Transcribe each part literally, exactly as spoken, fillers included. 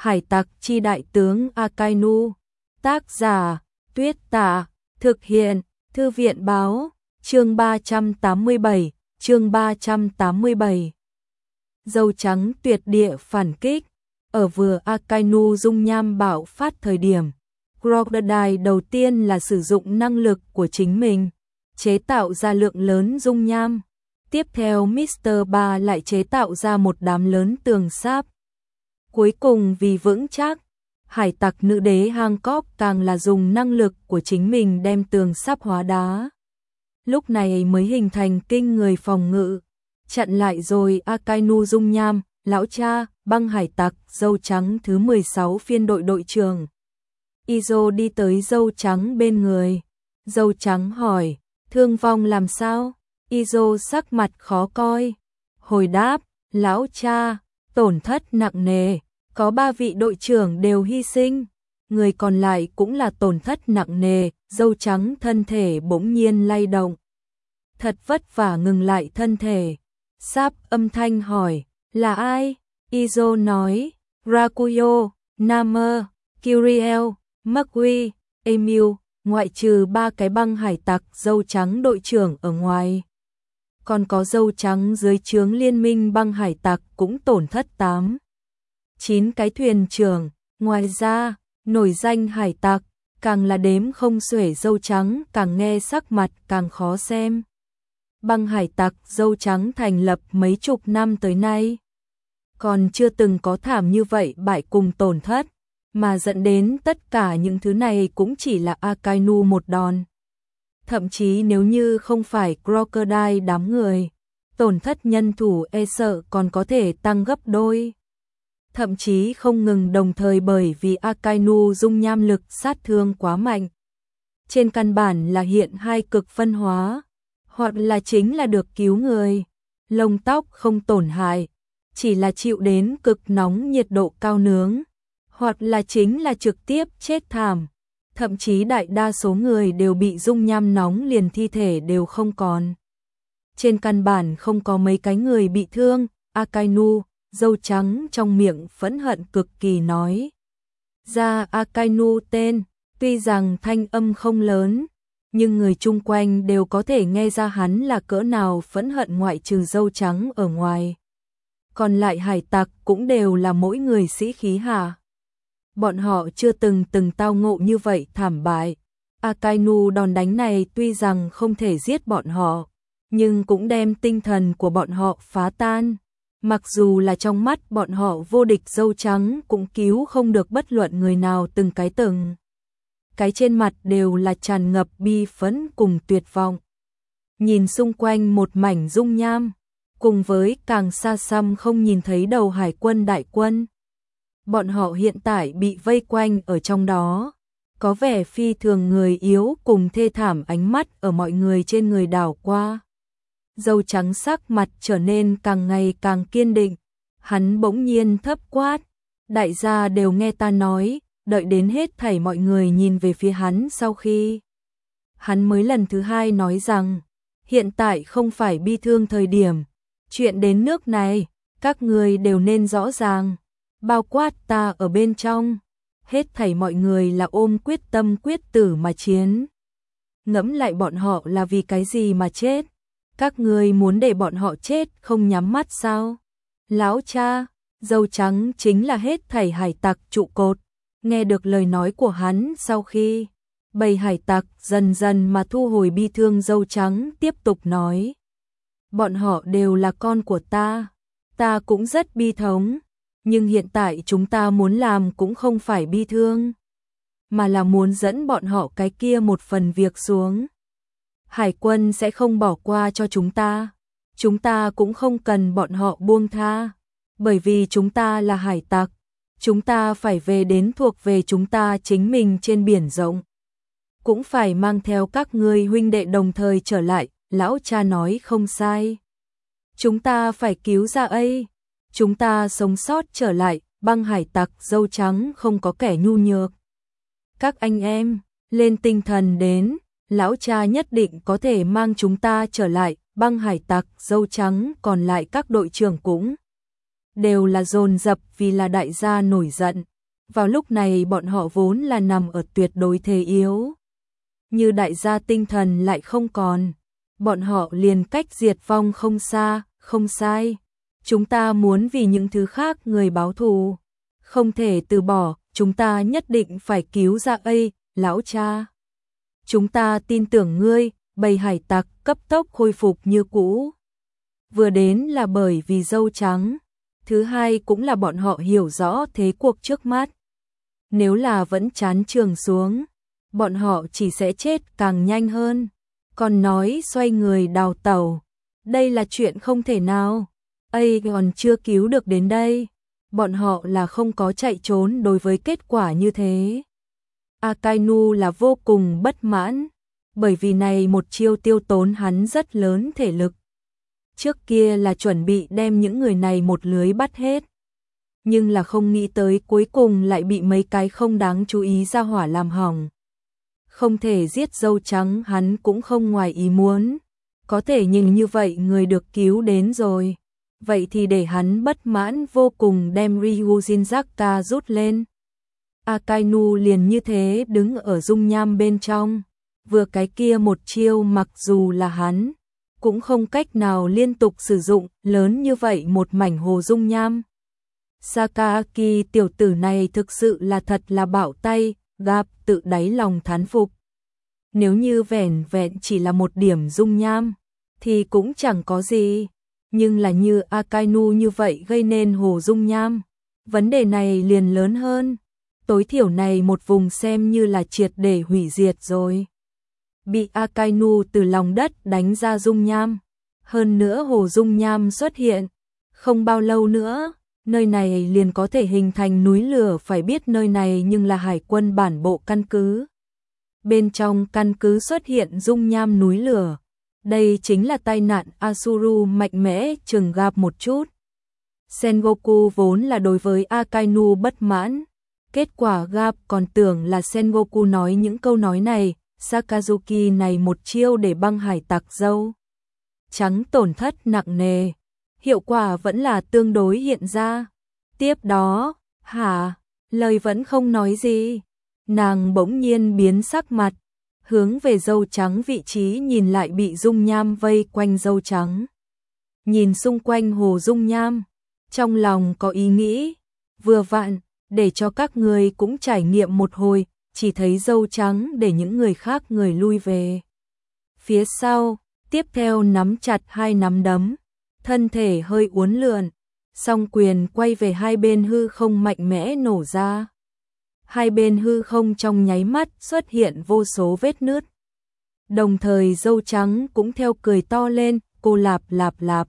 Hải tặc chi đại tướng Akainu. Tác giả Tuyết Tạ. Thực hiện Thư viện báo. Chương ba trăm tám mươi bảy. Chương ba trăm tám mươi bảy. Dâu trắng tuyệt địa phản kích. Ở vừa Akainu dung nham bạo phát thời điểm, Crocodile đầu tiên là sử dụng năng lực của chính mình, chế tạo ra lượng lớn dung nham. Tiếp theo Mister Ba lại chế tạo ra một đám lớn tường sáp. Cuối cùng vì vững chắc, hải tặc nữ đế Hancock càng là dùng năng lực của chính mình đem tường sáp hóa đá. Lúc này mới hình thành kinh người phòng ngự. Chặn lại rồi Akainu dung nham, lão cha, băng hải tặc, dâu trắng thứ mười sáu phiên đội đội trưởng. Izo đi tới dâu trắng bên người. Dâu trắng hỏi, thương vong làm sao? Izo sắc mặt khó coi. Hồi đáp, lão cha, tổn thất nặng nề, có ba vị đội trưởng đều hy sinh, người còn lại cũng là tổn thất nặng nề. Dâu trắng thân thể bỗng nhiên lay động. Thật vất vả ngừng lại thân thể. Sáp âm thanh hỏi, là ai? Izo nói, Rakuyo, Namer, Kiriel, Makui, Emil, ngoại trừ ba cái băng hải tặc dâu trắng đội trưởng ở ngoài. Còn có dâu trắng dưới trướng liên minh băng hải tặc cũng tổn thất tám, chín cái thuyền trưởng. Ngoài ra, nổi danh hải tặc, càng là đếm không xuể. Dâu trắng càng nghe sắc mặt càng khó xem. Băng hải tặc dâu trắng thành lập mấy chục năm tới nay, còn chưa từng có thảm như vậy bại cùng tổn thất, mà dẫn đến tất cả những thứ này cũng chỉ là Akainu một đòn. Thậm chí nếu như không phải Crocodile đám người, tổn thất nhân thủ e sợ còn có thể tăng gấp đôi. Thậm chí không ngừng đồng thời, bởi vì Akainu dung nham lực sát thương quá mạnh. Trên căn bản là hiện hai cực phân hóa, hoặc là chính là được cứu người, lông tóc không tổn hại, chỉ là chịu đến cực nóng nhiệt độ cao nướng, hoặc là chính là trực tiếp chết thảm. Thậm chí đại đa số người đều bị dung nham nóng liền thi thể đều không còn. Trên căn bản không có mấy cái người bị thương. Akainu, dâu trắng trong miệng phẫn hận cực kỳ nói ra Akainu tên, tuy rằng thanh âm không lớn, nhưng người chung quanh đều có thể nghe ra hắn là cỡ nào phẫn hận, ngoại trừ dâu trắng ở ngoài. Còn lại hải tặc cũng đều là mỗi người sĩ khí hạ. Bọn họ chưa từng từng tao ngộ như vậy thảm bại. Akainu đòn đánh này tuy rằng không thể giết bọn họ, nhưng cũng đem tinh thần của bọn họ phá tan. Mặc dù là trong mắt bọn họ vô địch, dâu trắng cũng cứu không được bất luận người nào, từng cái từng cái trên mặt đều là tràn ngập bi phẫn cùng tuyệt vọng. Nhìn xung quanh một mảnh dung nham, cùng với càng xa xăm không nhìn thấy đầu hải quân đại quân. Bọn họ hiện tại bị vây quanh ở trong đó, có vẻ phi thường người yếu cùng thê thảm, ánh mắt ở mọi người trên người đảo qua. Dâu trắng sắc mặt trở nên càng ngày càng kiên định, hắn bỗng nhiên thấp quát, đại gia đều nghe ta nói. Đợi đến hết thảy mọi người nhìn về phía hắn sau khi, hắn mới lần thứ hai nói rằng, hiện tại không phải bi thương thời điểm, chuyện đến nước này, các người đều nên rõ ràng, bao quát ta ở bên trong, hết thảy mọi người là ôm quyết tâm quyết tử mà chiến. Ngẫm lại bọn họ là vì cái gì mà chết, các người muốn để bọn họ chết không nhắm mắt sao? Lão cha, dâu trắng chính là hết thảy hải tặc trụ cột. Nghe được lời nói của hắn sau khi bầy hải tặc dần dần mà thu hồi bi thương, dâu trắng tiếp tục nói, bọn họ đều là con của ta, ta cũng rất bi thống, nhưng hiện tại chúng ta muốn làm cũng không phải bi thương, mà là muốn dẫn bọn họ cái kia một phần việc xuống. Hải quân sẽ không bỏ qua cho chúng ta, chúng ta cũng không cần bọn họ buông tha, bởi vì chúng ta là hải tặc. Chúng ta phải về đến thuộc về chúng ta chính mình trên biển rộng. Cũng phải mang theo các ngươi huynh đệ đồng thời trở lại, lão cha nói không sai. Chúng ta phải cứu ra ấy. Chúng ta sống sót trở lại, băng hải tặc dâu trắng không có kẻ nhu nhược. Các anh em, lên tinh thần đến, lão cha nhất định có thể mang chúng ta trở lại, băng hải tặc dâu trắng còn lại các đội trưởng cũng đều là dồn dập vì là đại gia nổi giận. Vào lúc này bọn họ vốn là nằm ở tuyệt đối thế yếu. Như đại gia tinh thần lại không còn, bọn họ liền cách diệt vong không xa, không sai. Chúng ta muốn vì những thứ khác người báo thù, không thể từ bỏ, chúng ta nhất định phải cứu ra ấy, lão cha. Chúng ta tin tưởng ngươi, bầy hải tặc cấp tốc khôi phục như cũ. Vừa đến là bởi vì dâu trắng, thứ hai cũng là bọn họ hiểu rõ thế cuộc trước mắt. Nếu là vẫn chán trường xuống, bọn họ chỉ sẽ chết càng nhanh hơn. Còn nói xoay người đào tẩu, đây là chuyện không thể nào. Ây còn chưa cứu được đến đây, bọn họ là không có chạy trốn đối với kết quả như thế. Akainu là vô cùng bất mãn, bởi vì này một chiêu tiêu tốn hắn rất lớn thể lực. Trước kia là chuẩn bị đem những người này một lưới bắt hết, nhưng là không nghĩ tới cuối cùng lại bị mấy cái không đáng chú ý ra hỏa làm hỏng. Không thể giết dâu trắng hắn cũng không ngoài ý muốn, có thể nhìn như vậy người được cứu đến rồi. Vậy thì để hắn bất mãn vô cùng đem Ryu Jinzaka rút lên. Akainu liền như thế đứng ở dung nham bên trong, vừa cái kia một chiêu mặc dù là hắn, cũng không cách nào liên tục sử dụng lớn như vậy một mảnh hồ dung nham. Sakaaki tiểu tử này thực sự là thật là bạo tay, Gap tự đáy lòng thán phục. Nếu như vẻn vẹn chỉ là một điểm dung nham, thì cũng chẳng có gì. Nhưng là như Akainu như vậy gây nên hồ dung nham, vấn đề này liền lớn hơn. Tối thiểu này một vùng xem như là triệt để hủy diệt rồi. Bị Akainu từ lòng đất đánh ra dung nham, hơn nữa hồ dung nham xuất hiện. Không bao lâu nữa, nơi này liền có thể hình thành núi lửa, phải biết nơi này nhưng là hải quân bản bộ căn cứ. Bên trong căn cứ xuất hiện dung nham núi lửa. Đây chính là tai nạn Asuru mạnh mẽ chừng Gap một chút. Sengoku vốn là đối với Akainu bất mãn. Kết quả Gap còn tưởng là Sengoku nói những câu nói này. Sakazuki này một chiêu để băng hải tặc dâu trắng tổn thất nặng nề. Hiệu quả vẫn là tương đối hiện ra. Tiếp đó, hả, lời vẫn không nói gì. Nàng bỗng nhiên biến sắc mặt, hướng về dâu trắng vị trí nhìn lại, bị dung nham vây quanh dâu trắng. Nhìn xung quanh hồ dung nham, trong lòng có ý nghĩ, vừa vặn, để cho các người cũng trải nghiệm một hồi, chỉ thấy dâu trắng để những người khác người lui về. Phía sau, tiếp theo nắm chặt hai nắm đấm, thân thể hơi uốn lượn, song quyền quay về hai bên hư không mạnh mẽ nổ ra. Hai bên hư không trong nháy mắt xuất hiện vô số vết nứt. Đồng thời dâu trắng cũng theo cười to lên, cô lạp lạp lạp.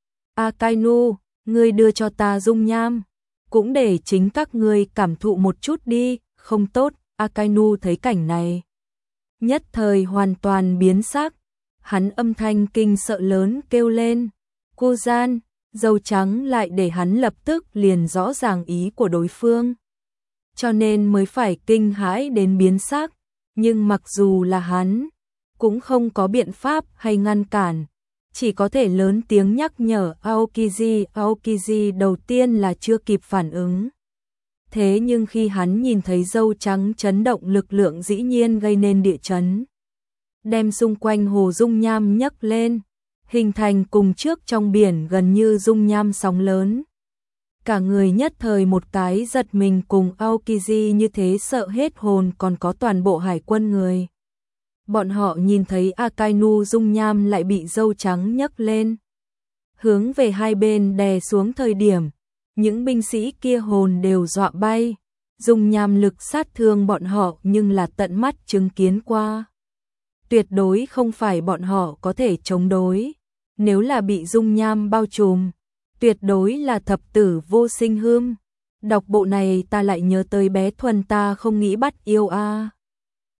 Akainu, ngươi đưa cho ta dung nham, cũng để chính các ngươi cảm thụ một chút đi, không tốt. Akainu thấy cảnh này, nhất thời hoàn toàn biến sắc, hắn âm thanh kinh sợ lớn kêu lên, cô gian, dâu trắng lại để hắn lập tức liền rõ ràng ý của đối phương. Cho nên mới phải kinh hãi đến biến sắc, nhưng mặc dù là hắn, cũng không có biện pháp hay ngăn cản, chỉ có thể lớn tiếng nhắc nhở Aokiji. Aokiji đầu tiên là chưa kịp phản ứng. Thế nhưng khi hắn nhìn thấy dâu trắng chấn động, lực lượng dĩ nhiên gây nên địa chấn, đem xung quanh hồ dung nham nhấc lên, hình thành cùng trước trong biển gần như dung nham sóng lớn. Cả người nhất thời một cái giật mình, cùng Aokiji như thế sợ hết hồn, còn có toàn bộ hải quân người. Bọn họ nhìn thấy Akainu dung nham lại bị dâu trắng nhấc lên, hướng về hai bên đè xuống thời điểm, những binh sĩ kia hồn đều dọa bay. Dung nham lực sát thương bọn họ nhưng là tận mắt chứng kiến qua, tuyệt đối không phải bọn họ có thể chống đối. Nếu là bị dung nham bao trùm, tuyệt đối là thập tử vô sinh hương. Đọc bộ này ta lại nhớ tới bé Thuần, ta không nghĩ bắt yêu a.